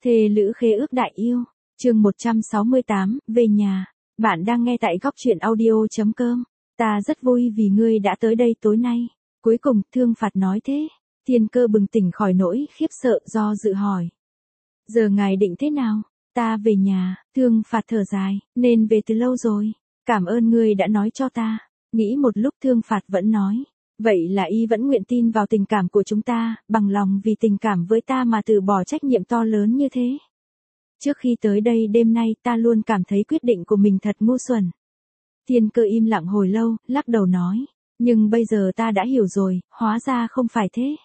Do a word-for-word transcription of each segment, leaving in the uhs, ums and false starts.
Thê lữ khế ước đại yêu, chương một trăm sáu mươi tám, về nhà. Bạn đang nghe tại góc truyện audio.com. Ta rất vui vì ngươi đã tới đây tối nay. Cuối cùng, Thương Phạt nói thế. Thiên Cơ bừng tỉnh khỏi nỗi khiếp sợ do dự hỏi. Giờ ngài định thế nào? Ta về nhà, Thương Phạt thở dài, nên về từ lâu rồi. Cảm ơn ngươi đã nói cho ta. Nghĩ một lúc Thương Phạt vẫn nói. Vậy là y vẫn nguyện tin vào tình cảm của chúng ta, bằng lòng vì tình cảm với ta mà từ bỏ trách nhiệm to lớn như thế. Trước khi tới đây đêm nay ta luôn cảm thấy quyết định của mình thật ngu xuẩn. Thiên Cơ im lặng hồi lâu, lắc đầu nói. Nhưng bây giờ ta đã hiểu rồi, hóa ra không phải thế.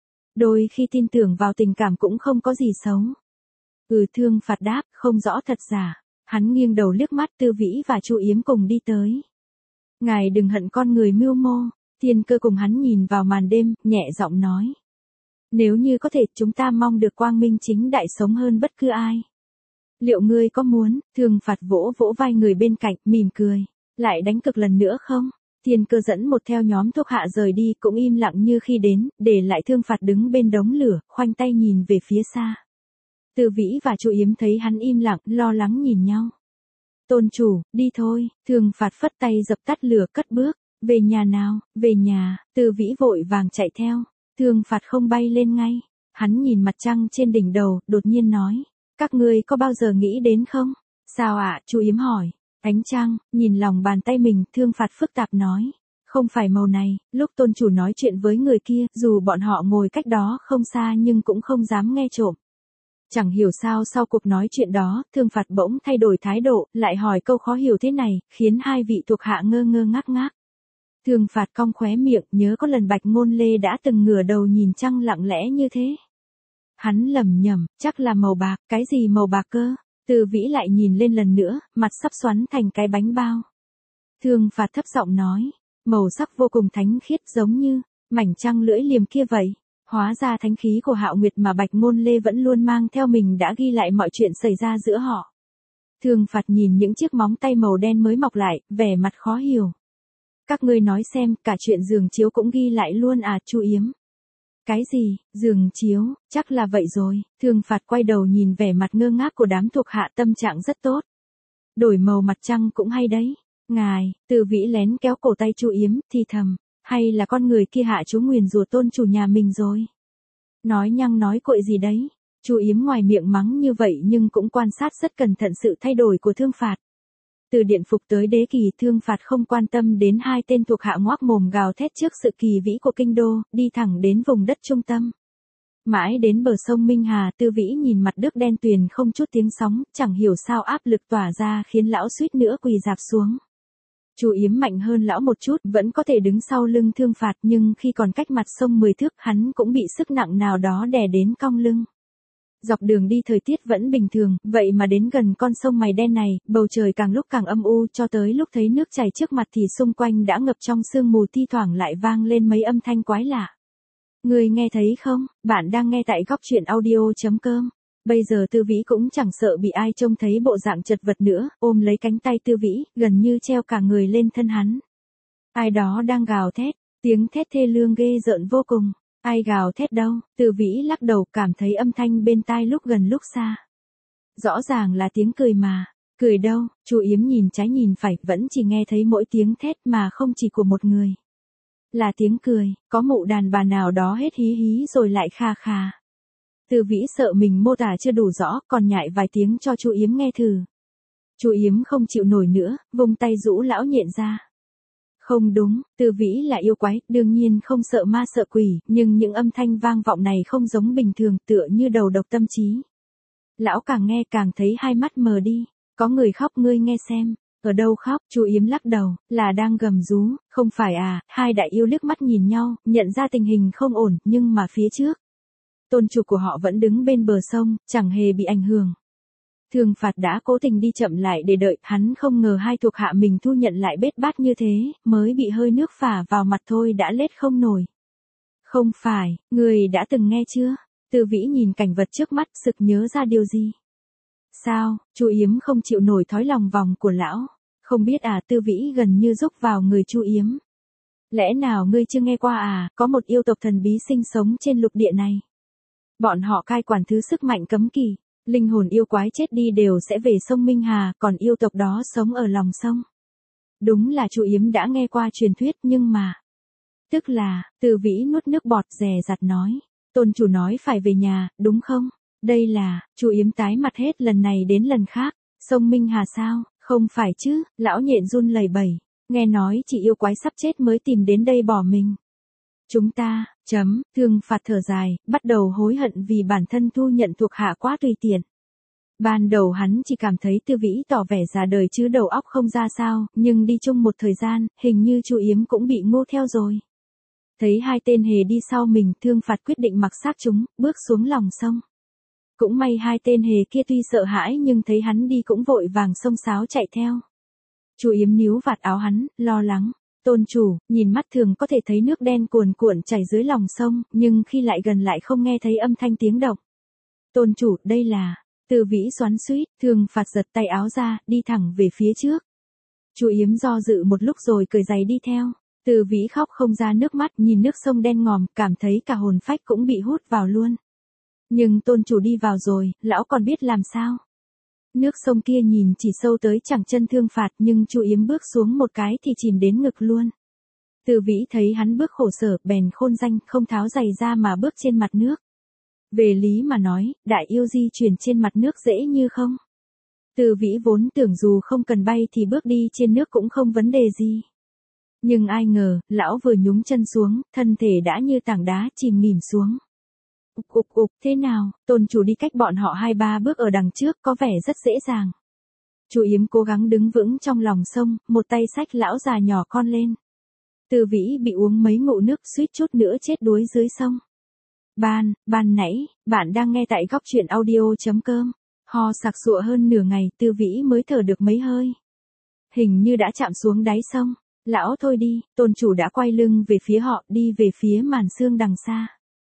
Đôi khi tin tưởng vào tình cảm cũng không có gì xấu. Ừ, Thương Phạt đáp, không rõ thật giả. Hắn nghiêng đầu liếc mắt Tư Vĩ và Chu Yếm cùng đi tới. Ngài đừng hận con người mưu mô. Thiên Cơ cùng hắn nhìn vào màn đêm, nhẹ giọng nói. Nếu như có thể, chúng ta mong được quang minh chính đại sống hơn bất cứ ai. Liệu ngươi có muốn? Thương Phạt vỗ vỗ vai người bên cạnh, mỉm cười. Lại đánh cực lần nữa không? Thiên Cơ dẫn một theo nhóm thuộc hạ rời đi, cũng im lặng như khi đến, để lại Thương Phạt đứng bên đống lửa, khoanh tay nhìn về phía xa. Tư Vĩ và Chu Yếm thấy hắn im lặng, lo lắng nhìn nhau. Tôn chủ, đi thôi. Thương Phạt phất tay dập tắt lửa, cất bước. Về nhà nào? Về nhà. Tư Vĩ vội vàng chạy theo. Thương Phạt không bay lên ngay. Hắn nhìn mặt trăng trên đỉnh đầu, đột nhiên nói. Các ngươi có bao giờ nghĩ đến không? Sao ạ? À? Chu Yếm hỏi. Ánh trăng, nhìn lòng bàn tay mình, Thương Phạt phức tạp nói. Không phải màu này. Lúc tôn chủ nói chuyện với người kia, dù bọn họ ngồi cách đó không xa nhưng cũng không dám nghe trộm. Chẳng hiểu sao sau cuộc nói chuyện đó, Thương Phạt bỗng thay đổi thái độ, lại hỏi câu khó hiểu thế này, khiến hai vị thuộc hạ ngơ ngơ ngác ngác. Thương Phạt cong khóe miệng, nhớ có lần Bạch Ngôn Lê đã từng ngửa đầu nhìn trăng lặng lẽ như thế. Hắn lẩm nhẩm, chắc là màu bạc, cái gì màu bạc cơ? Tư Vĩ lại nhìn lên lần nữa, mặt sắp xoắn thành cái bánh bao. Thương Phạt thấp giọng nói, màu sắc vô cùng thánh khiết giống như mảnh trăng lưỡi liềm kia vậy. Hóa ra thánh khí của Hạo Nguyệt mà Bạch Ngôn Lê vẫn luôn mang theo mình đã ghi lại mọi chuyện xảy ra giữa họ. Thương Phạt nhìn những chiếc móng tay màu đen mới mọc lại, vẻ mặt khó hiểu. Các ngươi nói xem, cả chuyện giường chiếu cũng ghi lại luôn à? Chu Yếm. Cái gì? Giường chiếu? Chắc là vậy rồi. Thương Phạt quay đầu nhìn vẻ mặt ngơ ngác của đám thuộc hạ, tâm trạng rất tốt. Đổi màu mặt trăng cũng hay đấy. Ngài, Tư Vĩ lén kéo cổ tay Chu Yếm, thì thầm. Hay là con người kia hạ chú nguyền rủa tôn chủ nhà mình rồi? Nói nhăng nói cội gì đấy? Chu Yếm ngoài miệng mắng như vậy nhưng cũng quan sát rất cẩn thận sự thay đổi của Thương Phạt. Từ điện phục tới đế kỳ, Thương Phạt không quan tâm đến hai tên thuộc hạ ngoác mồm gào thét trước sự kỳ vĩ của kinh đô, đi thẳng đến vùng đất trung tâm. Mãi đến bờ sông Minh Hà, Tư Vĩ nhìn mặt nước đen tuyền không chút tiếng sóng, chẳng hiểu sao áp lực tỏa ra khiến lão suýt nữa quỳ rạp xuống. Chu Yếm mạnh hơn lão một chút, vẫn có thể đứng sau lưng Thương Phạt, nhưng khi còn cách mặt sông mười thước, hắn cũng bị sức nặng nào đó đè đến cong lưng. Dọc đường đi thời tiết vẫn bình thường, vậy mà đến gần con sông mày đen này, bầu trời càng lúc càng âm u, cho tới lúc thấy nước chảy trước mặt thì xung quanh đã ngập trong sương mù, thi thoảng lại vang lên mấy âm thanh quái lạ. Người nghe thấy không? Bạn đang nghe tại góc truyện audio.com. Bây giờ Tư Vĩ cũng chẳng sợ bị ai trông thấy bộ dạng chật vật nữa, ôm lấy cánh tay Tư Vĩ, gần như treo cả người lên thân hắn. Ai đó đang gào thét, tiếng thét thê lương ghê rợn vô cùng. Ai gào thét đâu? Tư Vĩ lắc đầu, cảm thấy âm thanh bên tai lúc gần lúc xa. Rõ ràng là tiếng cười mà. Cười đâu? Chu Yếm nhìn trái nhìn phải, vẫn chỉ nghe thấy mỗi tiếng thét mà không chỉ của một người. Là tiếng cười, có mụ đàn bà nào đó hết hí hí rồi lại kha kha. Tư Vĩ sợ mình mô tả chưa đủ rõ, còn nhại vài tiếng cho Chu Yếm nghe thử. Chu Yếm không chịu nổi nữa, vung tay rũ lão nhện ra. Không đúng, Tư Vĩ là yêu quái, đương nhiên không sợ ma sợ quỷ, nhưng những âm thanh vang vọng này không giống bình thường, tựa như đầu độc tâm trí. Lão càng nghe càng thấy hai mắt mờ đi. Có người khóc, ngươi nghe xem. Ở đâu khóc? Chu Yếm lắc đầu, là đang gầm rú. Không phải à? Hai đại yêu liếc mắt nhìn nhau, nhận ra tình hình không ổn, nhưng mà phía trước, tôn chủ của họ vẫn đứng bên bờ sông, chẳng hề bị ảnh hưởng. Thương Phạt đã cố tình đi chậm lại để đợi, hắn không ngờ hai thuộc hạ mình thu nhận lại bết bát như thế, mới bị hơi nước phả vào mặt thôi đã lết không nổi. Không phải, người đã từng nghe chưa? Tư Vĩ nhìn cảnh vật trước mắt, sực nhớ ra điều gì. Sao? Chu Yếm không chịu nổi thói lòng vòng của lão. Không biết à? Tư Vĩ gần như rúc vào người Chu Yếm. Lẽ nào ngươi chưa nghe qua à? Có một yêu tộc thần bí sinh sống trên lục địa này. Bọn họ cai quản thứ sức mạnh cấm kỵ. Linh hồn yêu quái chết đi đều sẽ về sông Minh Hà, còn yêu tộc đó sống ở lòng sông. Đúng là Chu Yếm đã nghe qua truyền thuyết nhưng mà... Tức là, Từ Vĩ nuốt nước bọt dè dặt nói. Tôn chủ nói phải về nhà, đúng không? Đây là, Chu Yếm tái mặt hết lần này đến lần khác. Sông Minh Hà sao? Không phải chứ, lão nhện run lẩy bẩy. Nghe nói chỉ yêu quái sắp chết mới tìm đến đây bỏ mình. Chúng ta, chấm, Thương Phạt thở dài, bắt đầu hối hận vì bản thân thu nhận thuộc hạ quá tùy tiện. Ban đầu hắn chỉ cảm thấy Tư Vĩ tỏ vẻ già đời chứ đầu óc không ra sao, nhưng đi chung một thời gian, hình như Chu Yếm cũng bị ngô theo rồi. Thấy hai tên hề đi sau mình, Thương Phạt quyết định mặc xác chúng, bước xuống lòng sông. Cũng may hai tên hề kia tuy sợ hãi nhưng thấy hắn đi cũng vội vàng xông xáo chạy theo. Chu Yếm níu vạt áo hắn, lo lắng. Tôn chủ, nhìn mắt thường có thể thấy nước đen cuồn cuộn chảy dưới lòng sông, nhưng khi lại gần lại không nghe thấy âm thanh tiếng động. Tôn chủ, đây là... Từ Vĩ xoắn xuýt, Thương Phạt giật tay áo ra, đi thẳng về phía trước. Chu Yếm do dự một lúc rồi cởi giày đi theo. Từ Vĩ khóc không ra nước mắt, nhìn nước sông đen ngòm, cảm thấy cả hồn phách cũng bị hút vào luôn. Nhưng tôn chủ đi vào rồi, lão còn biết làm sao? Nước sông kia nhìn chỉ sâu tới chẳng chân Thương Phạt, nhưng Chu Yếm bước xuống một cái thì chìm đến ngực luôn. Từ Vĩ thấy hắn bước khổ sở, bèn khôn danh, không tháo giày ra mà bước trên mặt nước. Về lý mà nói, đại yêu di chuyển trên mặt nước dễ như không. Từ Vĩ vốn tưởng dù không cần bay thì bước đi trên nước cũng không vấn đề gì. Nhưng ai ngờ, lão vừa nhúng chân xuống, thân thể đã như tảng đá chìm nghỉm xuống. Ục ục ục, thế nào, tôn chủ đi cách bọn họ hai ba bước ở đằng trước có vẻ rất dễ dàng. Chu Yếm cố gắng đứng vững trong lòng sông, một tay xách lão già nhỏ con lên. Từ Vĩ bị uống mấy ngụm nước suýt chút nữa chết đuối dưới sông. Ban, ban nãy, bạn đang nghe tại góc truyện audio.com. Ho sặc sụa hơn nửa ngày, Tư Vĩ mới thở được mấy hơi. Hình như đã chạm xuống đáy sông. Lão thôi đi, tôn chủ đã quay lưng về phía họ, đi về phía màn sương đằng xa.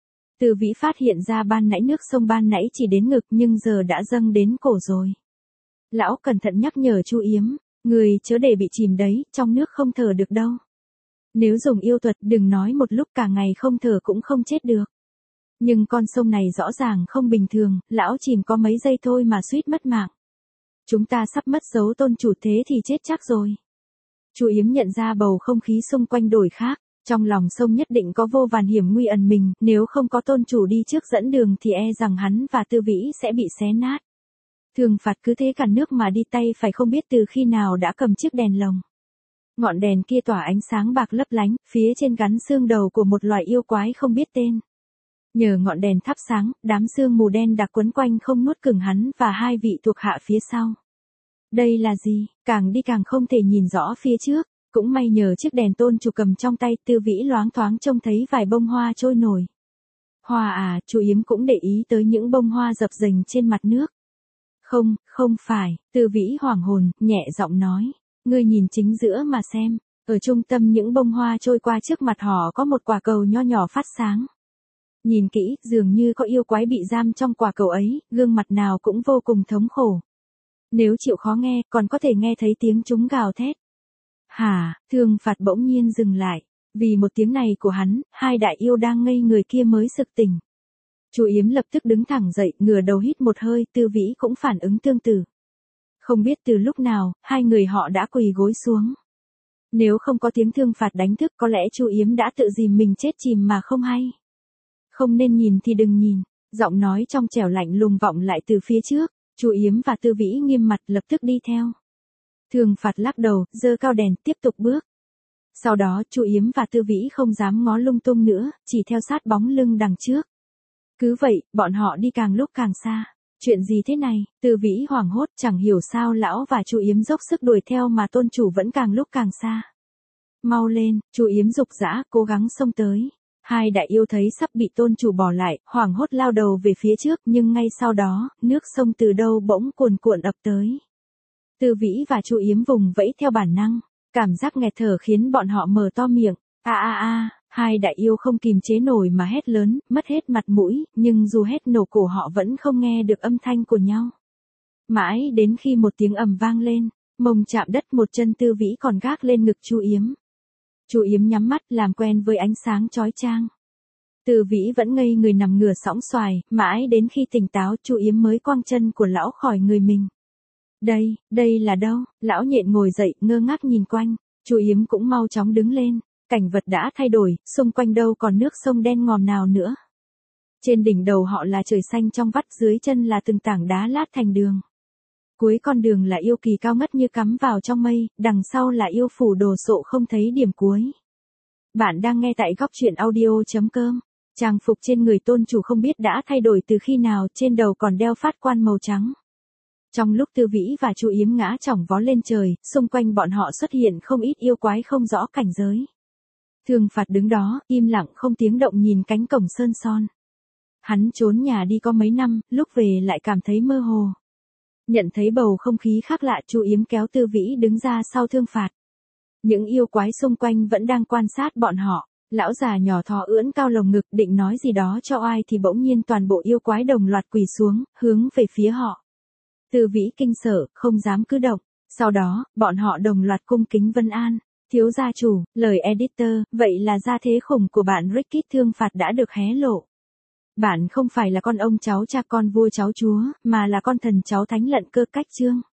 Từ Vĩ phát hiện ra ban nãy nước sông ban nãy chỉ đến ngực nhưng giờ đã dâng đến cổ rồi. Lão cẩn thận nhắc nhở Chu Yếm, người chớ để bị chìm đấy, trong nước không thở được đâu. Nếu dùng yêu thuật đừng nói một lúc cả ngày không thở cũng không chết được. Nhưng con sông này rõ ràng không bình thường, lão chìm có mấy giây thôi mà suýt mất mạng. Chúng ta sắp mất dấu tôn chủ thế thì chết chắc rồi. Chu Yếm nhận ra bầu không khí xung quanh đổi khác, trong lòng sông nhất định có vô vàn hiểm nguy ẩn mình, nếu không có tôn chủ đi trước dẫn đường thì e rằng hắn và Tư Vĩ sẽ bị xé nát. Thương Phạt cứ thế cả nước mà đi tay phải không biết từ khi nào đã cầm chiếc đèn lồng. Ngọn đèn kia tỏa ánh sáng bạc lấp lánh, phía trên gắn xương đầu của một loài yêu quái không biết tên. Nhờ ngọn đèn thắp sáng, đám sương mù đen đặc quấn quanh không nuốt chửng hắn và hai vị thuộc hạ phía sau. Đây là gì? Càng đi càng không thể nhìn rõ phía trước. Cũng may nhờ chiếc đèn tôn chủ cầm trong tay, Tư Vĩ loáng thoáng trông thấy vài bông hoa trôi nổi. Hoa à, Chu Yếm cũng để ý tới những bông hoa dập dềnh trên mặt nước. Không, không phải, Tư Vĩ hoảng hồn, nhẹ giọng nói. Ngươi nhìn chính giữa mà xem, ở trung tâm những bông hoa trôi qua trước mặt họ có một quả cầu nho nhỏ phát sáng. Nhìn kỹ, dường như có yêu quái bị giam trong quả cầu ấy, gương mặt nào cũng vô cùng thống khổ. Nếu chịu khó nghe, còn có thể nghe thấy tiếng chúng gào thét. Hả, Thương Phạt bỗng nhiên dừng lại. Vì một tiếng này của hắn, hai đại yêu đang ngây người kia mới sực tỉnh. Chu Yếm lập tức đứng thẳng dậy, ngửa đầu hít một hơi, Tư Vĩ cũng phản ứng tương tự. Không biết từ lúc nào, hai người họ đã quỳ gối xuống. Nếu không có tiếng Thương Phạt đánh thức có lẽ Chu Yếm đã tự dìm mình chết chìm mà không hay. Không nên nhìn thì đừng nhìn, giọng nói trong trẻo lạnh lùng vọng lại từ phía trước. Chu Yếm và Tư Vĩ nghiêm mặt lập tức đi theo. Thương Phạt lắc đầu, giơ cao đèn, tiếp tục bước. Sau đó, Chu Yếm và Tư Vĩ không dám ngó lung tung nữa, chỉ theo sát bóng lưng đằng trước. Cứ vậy, bọn họ đi càng lúc càng xa. Chuyện gì thế này? Tư Vĩ hoảng hốt, chẳng hiểu sao lão và Chu Yếm dốc sức đuổi theo mà tôn chủ vẫn càng lúc càng xa. Mau lên, Chu Yếm dục dã, cố gắng xông tới. Hai đại yêu thấy sắp bị tôn chủ bỏ lại, hoảng hốt lao đầu về phía trước, nhưng ngay sau đó, nước sông từ đâu bỗng cuồn cuộn ập tới. Tư Vĩ và Chu Yếm vùng vẫy theo bản năng, cảm giác nghẹt thở khiến bọn họ mở to miệng. A a a, hai đại yêu không kìm chế nổi mà hét lớn, mất hết mặt mũi, nhưng dù hét nổ cổ họ vẫn không nghe được âm thanh của nhau. Mãi đến khi một tiếng ầm vang lên, mông chạm đất, một chân Tư Vĩ còn gác lên ngực Chu Yếm. Chu Yếm nhắm mắt làm quen với ánh sáng chói chang. Từ Vĩ vẫn ngây người nằm ngửa sõng xoài, mãi đến khi tỉnh táo Chu Yếm mới quăng chân của lão khỏi người mình. Đây, đây là đâu? Lão Nhện ngồi dậy, ngơ ngác nhìn quanh. Chu Yếm cũng mau chóng đứng lên. Cảnh vật đã thay đổi, xung quanh đâu còn nước sông đen ngòm nào nữa. Trên đỉnh đầu họ là trời xanh trong vắt, dưới chân là từng tảng đá lát thành đường. Cuối con đường là yêu kỳ cao ngất như cắm vào trong mây, đằng sau là yêu phủ đồ sộ không thấy điểm cuối. Bạn đang nghe tại góc truyện audio.com. Trang phục trên người tôn chủ không biết đã thay đổi từ khi nào, trên đầu còn đeo phát quan màu trắng. Trong lúc Tư Vĩ và Chu Yếm ngã chỏng vó lên trời, xung quanh bọn họ xuất hiện không ít yêu quái không rõ cảnh giới. Thương Phạt đứng đó, im lặng không tiếng động nhìn cánh cổng sơn son. Hắn trốn nhà đi có mấy năm, lúc về lại cảm thấy mơ hồ. Nhận thấy bầu không khí khác lạ, Chu Yếm kéo Tư Vĩ đứng ra sau Thương Phạt. Những yêu quái xung quanh vẫn đang quan sát bọn họ. Lão già nhỏ thò ưỡn cao lồng ngực định nói gì đó cho ai thì bỗng nhiên toàn bộ yêu quái đồng loạt quỳ xuống, hướng về phía họ. Tư Vĩ kinh sợ, không dám cử động. Sau đó, bọn họ đồng loạt cung kính vân an. Thiếu gia chủ, lời editor, vậy là gia thế khủng của bạn Ricky Thương Phạt đã được hé lộ. Bạn không phải là con ông cháu cha con vua cháu chúa, mà là con thần cháu thánh lận Cơ Cách Chương.